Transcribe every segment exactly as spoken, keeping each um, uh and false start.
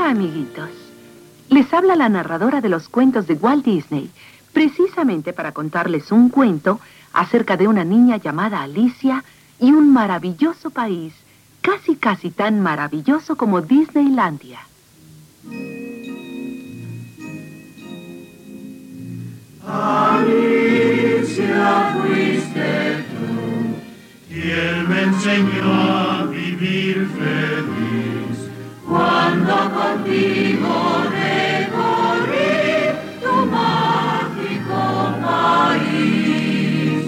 Hola, amiguitos. Les habla la narradora de los cuentos de Walt Disney, precisamente para contarles un cuento acerca de una niña llamada Alicia y un maravilloso país, casi casi tan maravilloso como Disneylandia. Alicia, fuiste tú, quien me enseñó a vivir feliz, cuando contigo recorrí tu mágico país.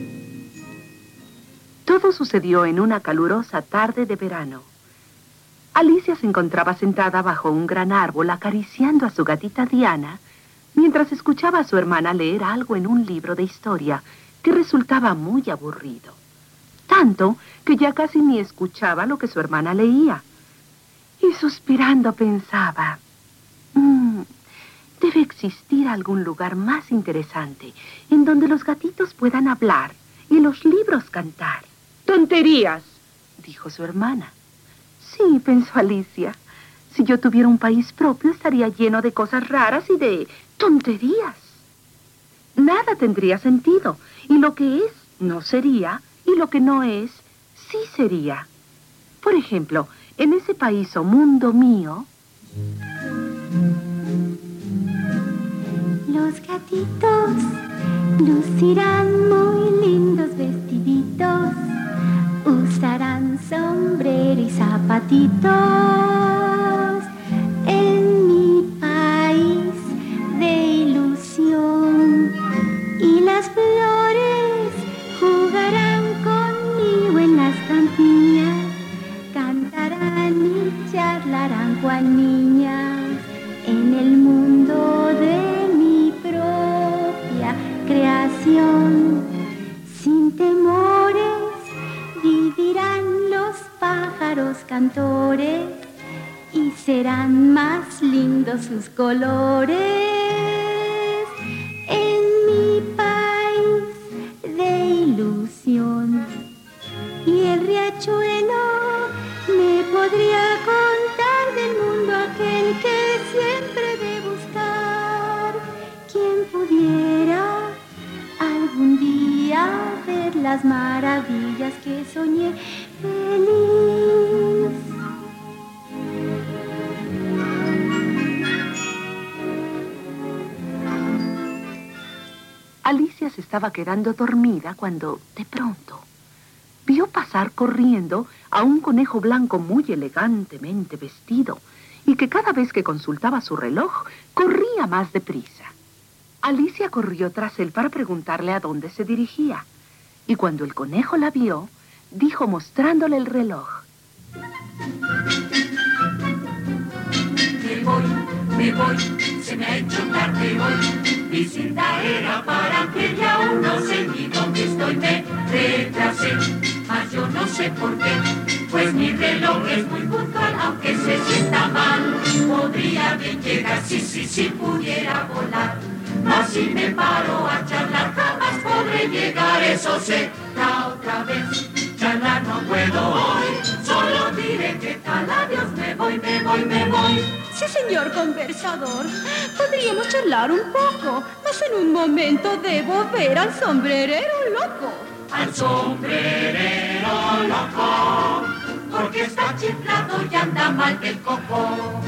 Todo sucedió en una calurosa tarde de verano. Alicia se encontraba sentada bajo un gran árbol acariciando a su gatita Diana, mientras escuchaba a su hermana leer algo en un libro de historia que resultaba muy aburrido. Tanto que ya casi ni escuchaba lo que su hermana leía. Y suspirando pensaba, mmm, debe existir algún lugar más interesante en donde los gatitos puedan hablar y los libros cantar. ¡Tonterías!, dijo su hermana. Sí, pensó Alicia. Si yo tuviera un país propio, estaría lleno de cosas raras y de tonterías. Nada tendría sentido, y lo que es, no sería, y lo que no es, sí sería. Por ejemplo, en ese país o mundo mío... Los gatitos lucirán muy lindos vestiditos, usarán sombrero y zapatitos. En mi país de ilusión, y las flores jugarán conmigo en las campiñas, cantarán y charlarán cual niñas en el mundo de mi propia creación. Sin temores vivirán los pájaros cantores y serán más lindos sus colores. En mi país de ilusión, y el riachuelo me podría contar del mundo aquel que siempre de buscar. Quien pudiera algún día ver las maravillas que soñé feliz. Alicia se estaba quedando dormida cuando, de pronto, vio pasar corriendo a un conejo blanco muy elegantemente vestido y que cada vez que consultaba su reloj, corría más deprisa. Alicia corrió tras él para preguntarle a dónde se dirigía, y cuando el conejo la vio, dijo mostrándole el reloj: Me voy, me voy, se me ha hecho tarde hoy. Mi cita era para que ya aún no sé ni dónde estoy. Me retrasé, mas yo no sé por qué, pues mi reloj es muy puntual, aunque se sienta mal. Podría bien llegar si, si, si pudiera volar, mas si me paro a charlar jamás podré llegar, eso sé. La otra vez charlar no puedo hoy, solo diré qué tal, adiós, me voy, me voy, me voy. Sí, señor conversador, podríamos charlar un poco, mas en un momento debo ver al sombrerero loco. Al sombrerero loco, porque está chiflado y anda mal del coco.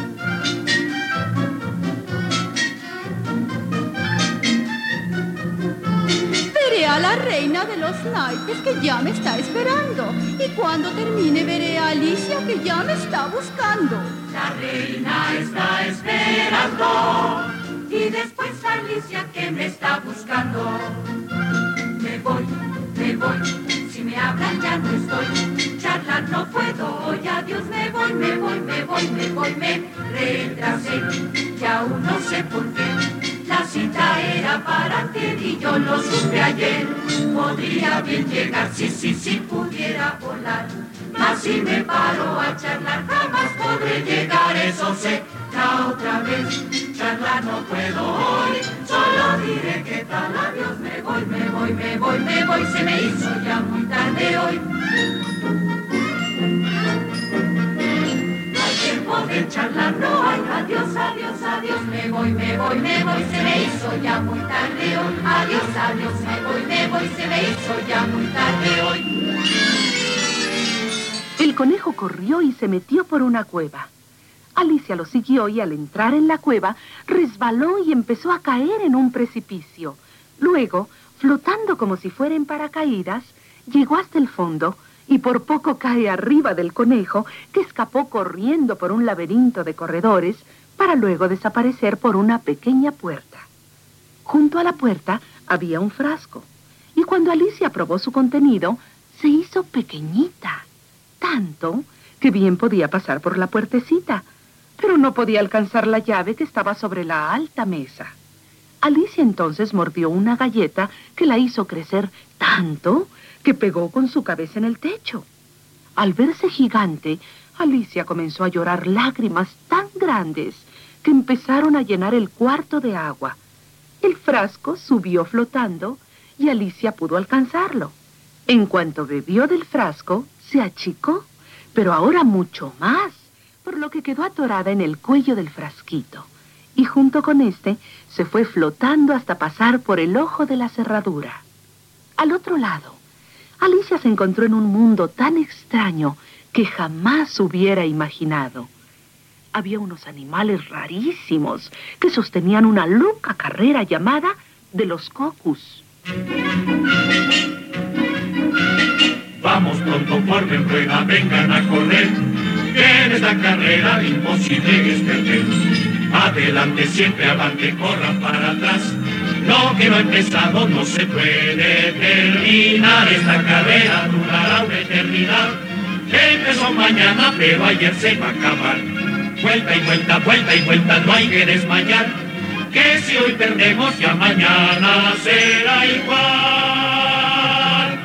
Veré a la reina de los naipes que ya me está esperando, y cuando termine veré a Alicia que ya me está buscando. La reina está esperando, y después Alicia que me está buscando. Me voy, me voy, si me hablan ya no estoy, charlar no puedo hoy, adiós, me voy, me voy, me voy, me voy, me retrasé, y aún no sé por qué, la cita era para ayer y yo lo supe ayer. Podría bien llegar si, si, si pudiera volar, mas si me paro a charlar jamás podré llegar, eso sé. La otra vez charlar no puedo hoy, solo diré qué tal, adiós, me voy, me voy, me voy, me voy, se me hizo ya muy tarde hoy. No hay tiempo de charlar, no hay voy, me voy, me voy, se me hizo ya muy tarde hoy. Adiós, adiós, me voy, me voy, se me hizo ya muy tarde hoy. El conejo corrió y se metió por una cueva. Alicia lo siguió y al entrar en la cueva, resbaló y empezó a caer en un precipicio. Luego, flotando como si fuera en paracaídas, llegó hasta el fondo y por poco cae arriba del conejo, que escapó corriendo por un laberinto de corredores para luego desaparecer por una pequeña puerta. Junto a la puerta había un frasco, y cuando Alicia probó su contenido, se hizo pequeñita, tanto que bien podía pasar por la puertecita, pero no podía alcanzar la llave que estaba sobre la alta mesa. Alicia entonces mordió una galleta que la hizo crecer tanto que pegó con su cabeza en el techo. Al verse gigante, Alicia comenzó a llorar lágrimas tan grandes que empezaron a llenar el cuarto de agua. El frasco subió flotando y Alicia pudo alcanzarlo. En cuanto bebió del frasco, se achicó, pero ahora mucho más, por lo que quedó atorada en el cuello del frasquito. Y junto con este se fue flotando hasta pasar por el ojo de la cerradura. Al otro lado, Alicia se encontró en un mundo tan extraño que jamás hubiera imaginado. Había unos animales rarísimos que sostenían una loca carrera llamada de los cocus. Vamos pronto, formen rueda, vengan a correr, que en esta carrera imposible es perder. Adelante, siempre avante, corran para atrás. Lo que no ha empezado no se puede terminar. Esta carrera durará una eternidad. Empezó mañana, pero ayer se va a acabar. Vuelta y vuelta, vuelta y vuelta, no hay que desmayar. Que si hoy perdemos, ya mañana será igual.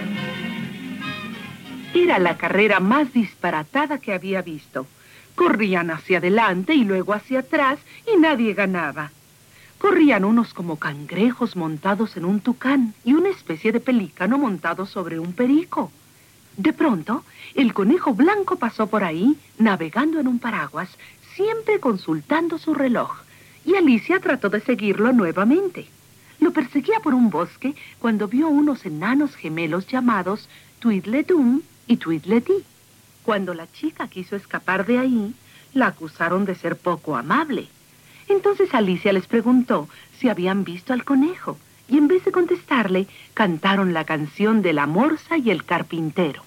Era la carrera más disparatada que había visto. Corrían hacia adelante y luego hacia atrás y nadie ganaba. Corrían unos como cangrejos montados en un tucán y una especie de pelícano montado sobre un perico. De pronto, el conejo blanco pasó por ahí, navegando en un paraguas, siempre consultando su reloj, y Alicia trató de seguirlo nuevamente. Lo perseguía por un bosque cuando vio unos enanos gemelos llamados Tweedledum y Tweedledee. Cuando la chica quiso escapar de ahí, la acusaron de ser poco amable. Entonces Alicia les preguntó si habían visto al conejo, y en vez de contestarle, cantaron la canción de la morsa y el carpintero.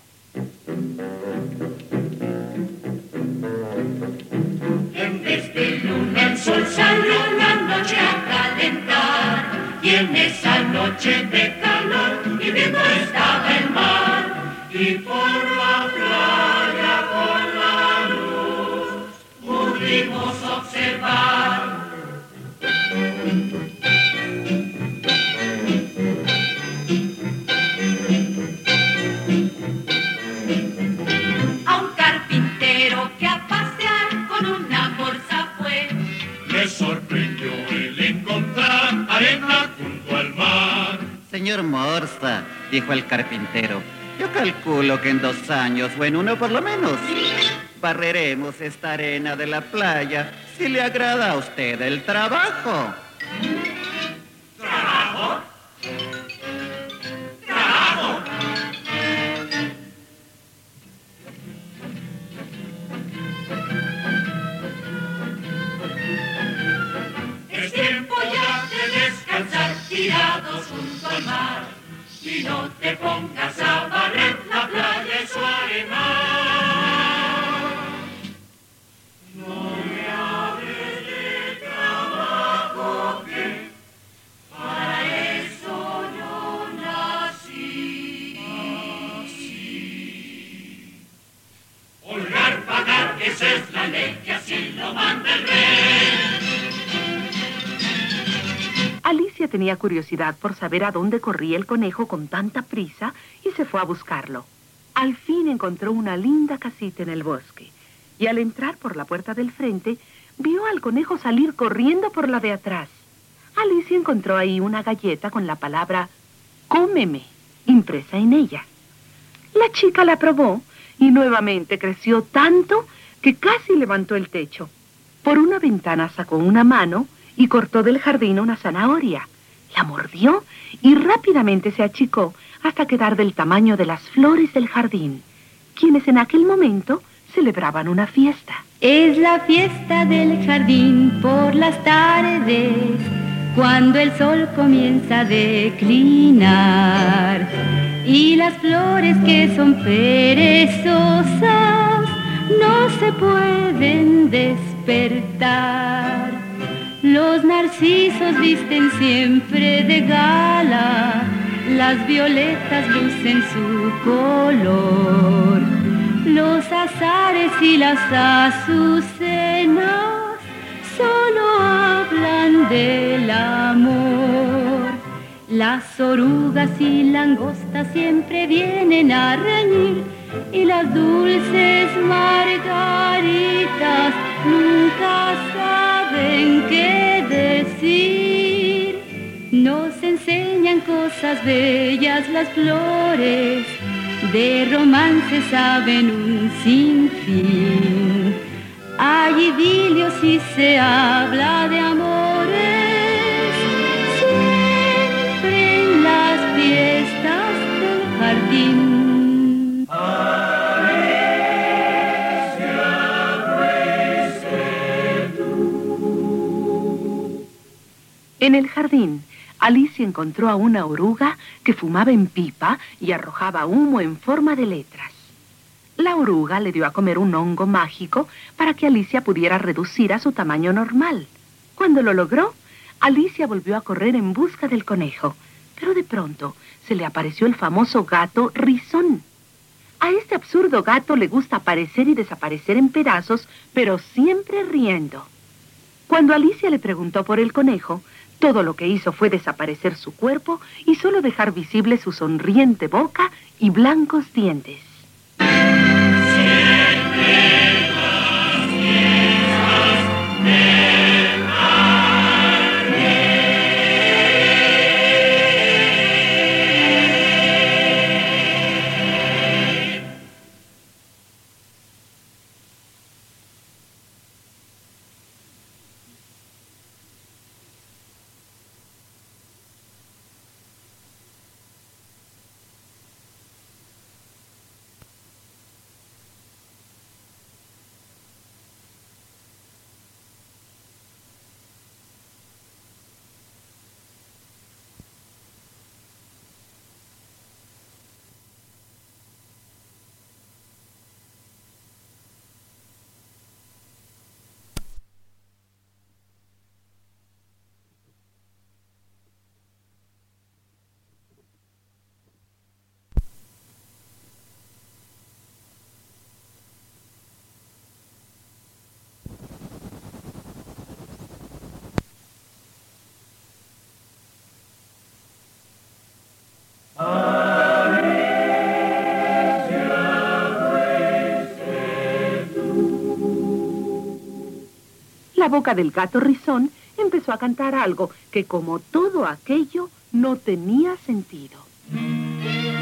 En vez de luna el sol salió la noche a calentar, y en esa noche de calor y viento estaba el mar, y por la playa con la luz pudimos observar. A un carpintero que a pasear con una morsa fue. Me sorprendió el encontrar arena junto al mar. Señor Morsa, dijo el carpintero, yo calculo que en dos años, o en uno por lo menos, barreremos esta arena de la playa, si le agrada a usted el trabajo. ¿Trabajo? ¿Trabajo? Es tiempo ya de descansar tirados junto al mar, y no te pongas a barrer la playa y su arenal. No me hables de trabajo, que para eso yo nací. Holgar, pagar, esa es la ley que así lo manda el rey. Alicia tenía curiosidad por saber a dónde corría el conejo con tanta prisa y se fue a buscarlo. Al fin encontró una linda casita en el bosque y al entrar por la puerta del frente vio al conejo salir corriendo por la de atrás. Alicia encontró ahí una galleta con la palabra "cómeme" impresa en ella. La chica la probó y nuevamente creció tanto que casi levantó el techo. Por una ventana sacó una mano y cortó del jardín una zanahoria. La mordió y rápidamente se achicó hasta quedar del tamaño de las flores del jardín, quienes en aquel momento celebraban una fiesta. Es la fiesta del jardín por las tardes, cuando el sol comienza a declinar y las flores que son perezosas no se pueden despertar. Los narcisos visten siempre de gala, las violetas lucen su color, los azares y las azucenas solo hablan del amor. Las orugas y langostas siempre vienen a reñir y las dulces margaritas nunca saben qué decir. Nos enseñan cosas bellas las flores, de romance saben un sinfín. Hay idilios y se habla de amores, siempre en las fiestas del jardín. En el jardín, Alicia encontró a una oruga que fumaba en pipa y arrojaba humo en forma de letras. La oruga le dio a comer un hongo mágico para que Alicia pudiera reducir a su tamaño normal. Cuando lo logró, Alicia volvió a correr en busca del conejo, pero de pronto se le apareció el famoso gato Rizón. A este absurdo gato le gusta aparecer y desaparecer en pedazos, pero siempre riendo. Cuando Alicia le preguntó por el conejo, todo lo que hizo fue desaparecer su cuerpo y solo dejar visible su sonriente boca y blancos dientes. La boca del gato Rizón empezó a cantar algo que, como todo aquello, no tenía sentido. Un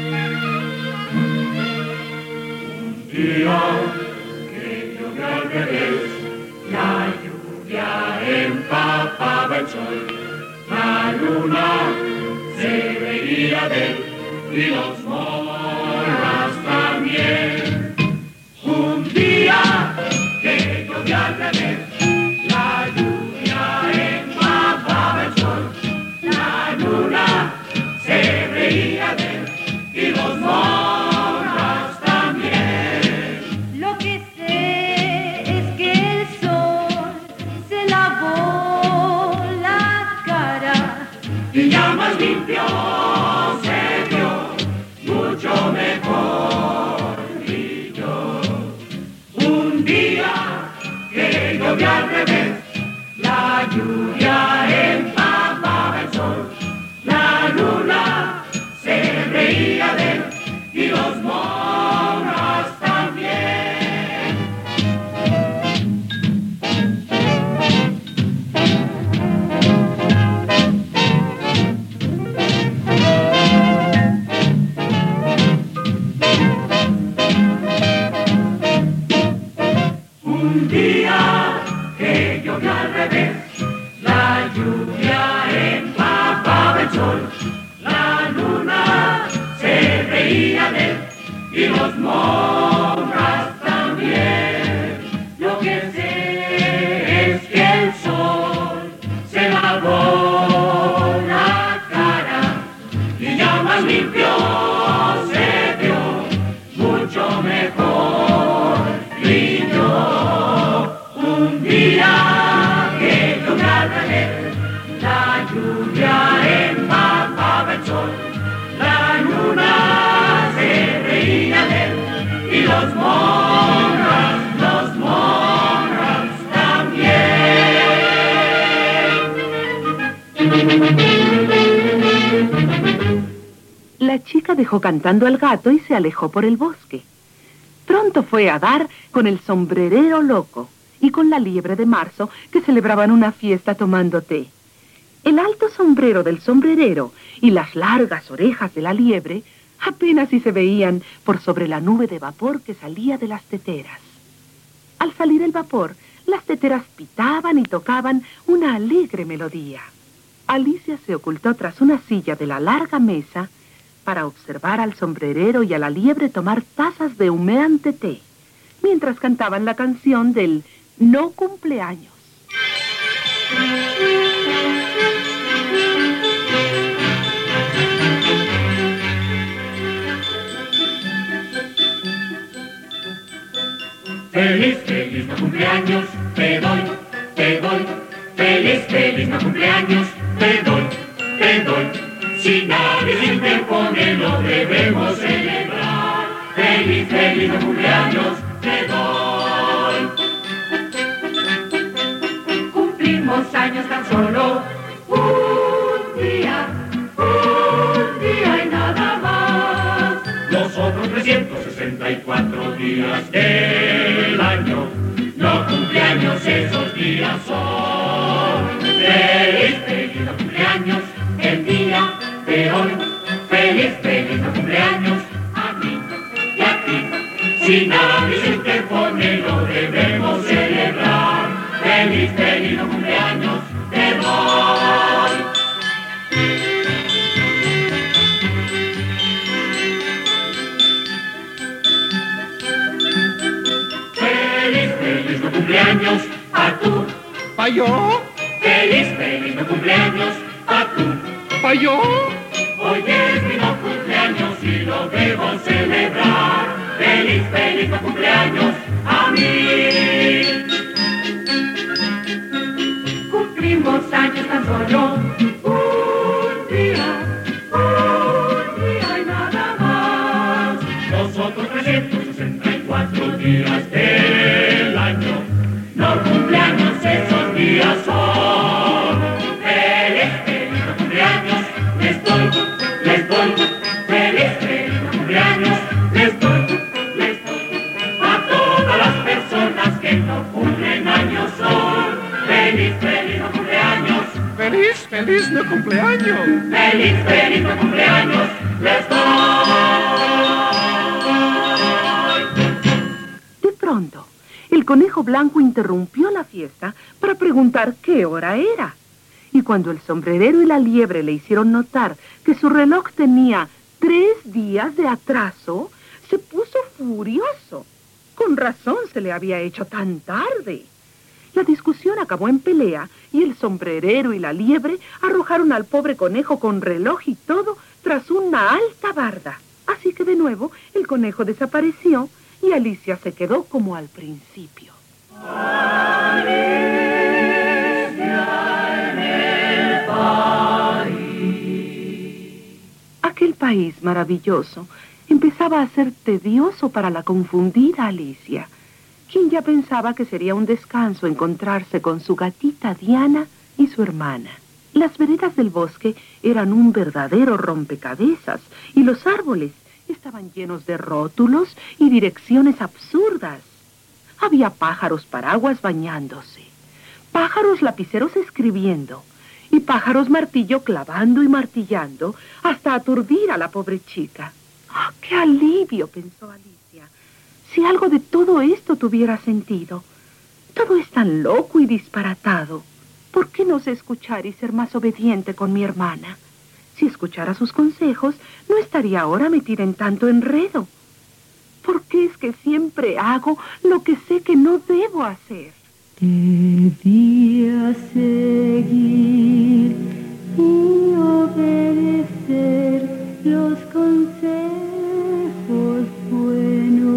día que llovió al revés, la lluvia empapaba el sol, la luna se reía de él y los moras también. Un día que llovió al revés, la lluvia empapaba el sol, la luna se reía de él y los moras también. Lo que sé es que el sol se lavó la cara Y ya más limpio se vio mucho mejor. Y yo, un día que lograba leer, la lluvia empapaba el sol, la luna se reía de él, y los monjas, los monjas también. La chica dejó cantando al gato y se alejó por el bosque. Pronto fue a dar con el sombrerero loco y con la liebre de marzo, que celebraban una fiesta tomando té. El alto sombrero del sombrerero y las largas orejas de la liebre apenas si se veían por sobre la nube de vapor que salía de las teteras. Al salir el vapor, las teteras pitaban y tocaban una alegre melodía. Alicia se ocultó tras una silla de la larga mesa para observar al sombrerero y a la liebre tomar tazas de humeante té, mientras cantaban la canción del no cumpleaños. Feliz, feliz no cumpleaños, te doy, te doy. Feliz, feliz no cumpleaños, te doy, te doy. Si nadie se interpone, lo debemos celebrar. Feliz, feliz no cumpleaños, te doy. Cumplimos años tan solo un día, un día y nada más. Los otros trescientos sesenta y cuatro días del año, no cumpleaños esos días son. Feliz, feliz no cumpleaños, el día de hoy. Feliz, feliz no cumpleaños a mí y a ti. Si nadie se interpone, lo debemos celebrar. Feliz, feliz no cumpleaños te doy. Feliz, feliz no cumpleaños a tú. ¿Pa yo? Feliz, feliz no cumpleaños a tú. ¿Pa yo? Hoy es mi no cumpleaños y lo debo celebrar. Feliz, feliz no cumpleaños a mí. Cumplimos años tan solo un día, un día y nada más. Los otros trescientos sesenta y cuatro días del año, no cumpleaños esos días son. Feliz, feliz no cumpleaños les doy, les doy. Feliz, feliz no cumpleaños les doy, les doy. A todas las personas que no cumplen años son. Feliz, feliz no cumpleaños. Feliz, feliz no cumpleaños. Feliz, feliz no cumpleaños les doy. De pronto, el conejo blanco interrumpió la fiesta para preguntar qué hora era. Y cuando el sombrerero y la liebre le hicieron notar que su reloj tenía tres días de atraso, se puso furioso. Con razón se le había hecho tan tarde. La discusión acabó en pelea y el sombrerero y la liebre arrojaron al pobre conejo con reloj y todo tras una alta barda. Así que de nuevo el conejo desapareció y Alicia se quedó como al principio. Aquel país maravilloso empezaba a ser tedioso para la confundida Alicia, quien ya pensaba que sería un descanso encontrarse con su gatita Diana y su hermana. Las veredas del bosque eran un verdadero rompecabezas y los árboles estaban llenos de rótulos y direcciones absurdas. Había pájaros paraguas bañándose, pájaros lapiceros escribiendo y pájaros martillo clavando y martillando hasta aturdir a la pobre chica. ¡Oh, qué alivio!, pensó Alicia. Si algo de todo esto tuviera sentido. Todo es tan loco y disparatado. ¿Por qué no sé escuchar y ser más obediente con mi hermana? Si escuchara sus consejos, no estaría ahora metida en tanto enredo. ¿Por qué es que siempre hago lo que sé que no debo hacer? Debía seguir y obedecer los consejos buenos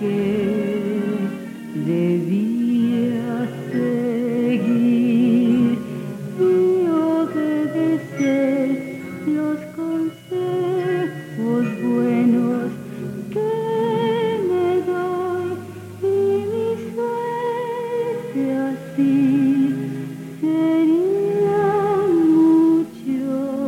que debía seguir y obedecer los consejos buenos que me doy, y mi suerte así sería mucho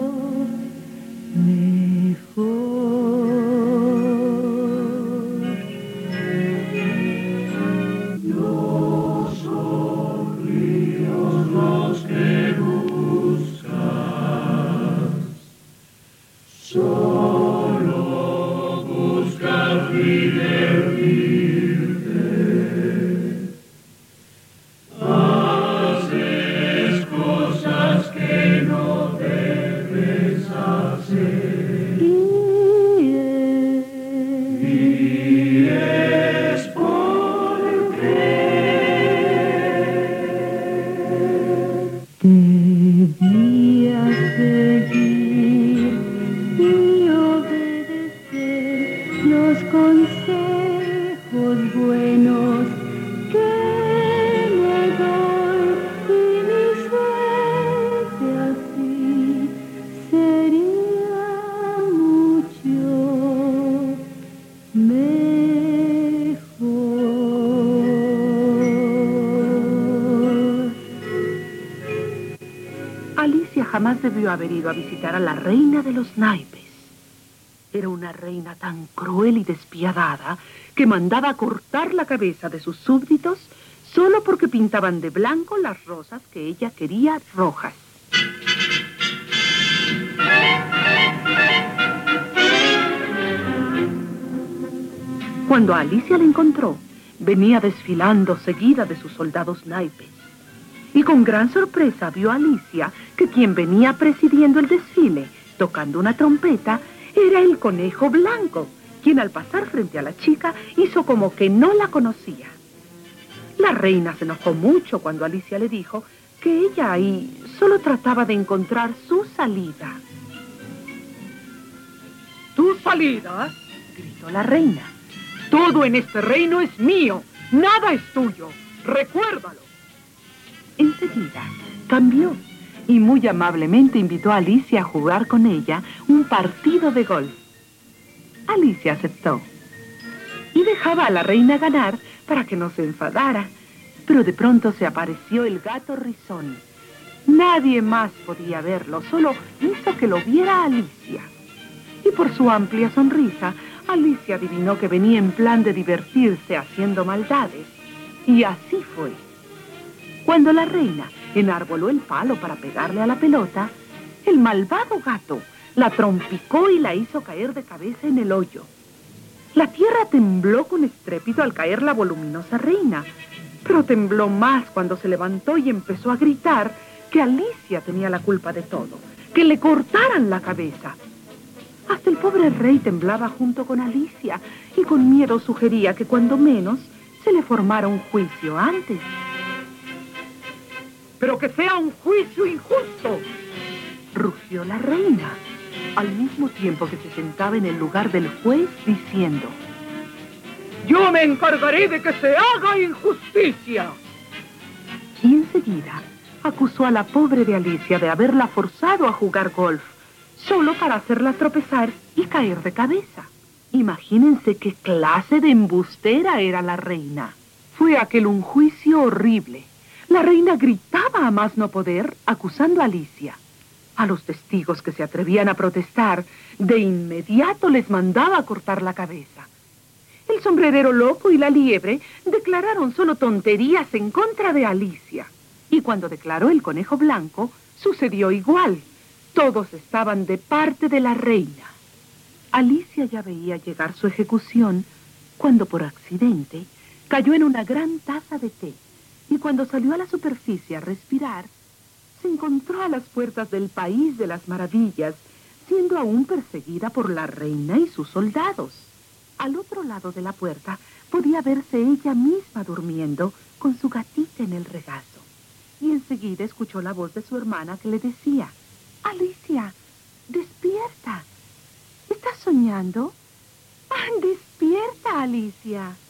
debía seguir y obedecer los consejos buenos que me doy, y mi suerte así sería mucho mejor. Alicia jamás debió haber ido a visitar a la reina de los naipes. Era una reina tan cruel y despiadada que mandaba cortar la cabeza de sus súbditos solo porque pintaban de blanco las rosas que ella quería rojas. Cuando Alicia la encontró, venía desfilando seguida de sus soldados naipes. Y con gran sorpresa vio a Alicia que quien venía presidiendo el desfile, tocando una trompeta, era el conejo blanco, quien al pasar frente a la chica hizo como que no la conocía. La reina se enojó mucho cuando Alicia le dijo que ella ahí solo trataba de encontrar su salida. ¿Tu salida? Gritó la reina. Todo en este reino es mío. Nada es tuyo. Recuérdalo. Enseguida cambió y muy amablemente invitó a Alicia a jugar con ella un partido de golf. Alicia aceptó y dejaba a la reina ganar para que no se enfadara, pero de pronto se apareció el gato Rizón. Nadie más podía verlo, solo hizo que lo viera Alicia. Y por su amplia sonrisa, Alicia adivinó que venía en plan de divertirse haciendo maldades. Y así fue. Cuando la reina enarboló el palo para pegarle a la pelota, el malvado gato la trompicó y la hizo caer de cabeza en el hoyo. La tierra tembló con estrépito al caer la voluminosa reina, pero tembló más cuando se levantó y empezó a gritar que Alicia tenía la culpa de todo, que le cortaran la cabeza. Hasta el pobre rey temblaba junto con Alicia y con miedo sugería que cuando menos se le formara un juicio antes. Pero que sea un juicio injusto, rugió la reina, al mismo tiempo que se sentaba en el lugar del juez diciendo: yo me encargaré de que se haga injusticia. Y enseguida acusó a la pobre de Alicia de haberla forzado a jugar golf, solo para hacerla tropezar y caer de cabeza. Imagínense qué clase de embustera era la reina. Fue aquel un juicio horrible. La reina gritaba a más no poder, acusando a Alicia. A los testigos que se atrevían a protestar, de inmediato les mandaba cortar la cabeza. El sombrerero loco y la liebre declararon solo tonterías en contra de Alicia. Y cuando declaró el conejo blanco, sucedió igual. Todos estaban de parte de la reina. Alicia ya veía llegar su ejecución cuando por accidente cayó en una gran taza de té. Y cuando salió a la superficie a respirar, se encontró a las puertas del país de las maravillas, siendo aún perseguida por la reina y sus soldados. Al otro lado de la puerta podía verse ella misma durmiendo con su gatita en el regazo. Y enseguida escuchó la voz de su hermana que le decía: Alicia, despierta. ¿Estás soñando? ¡Ah, despierta, Alicia!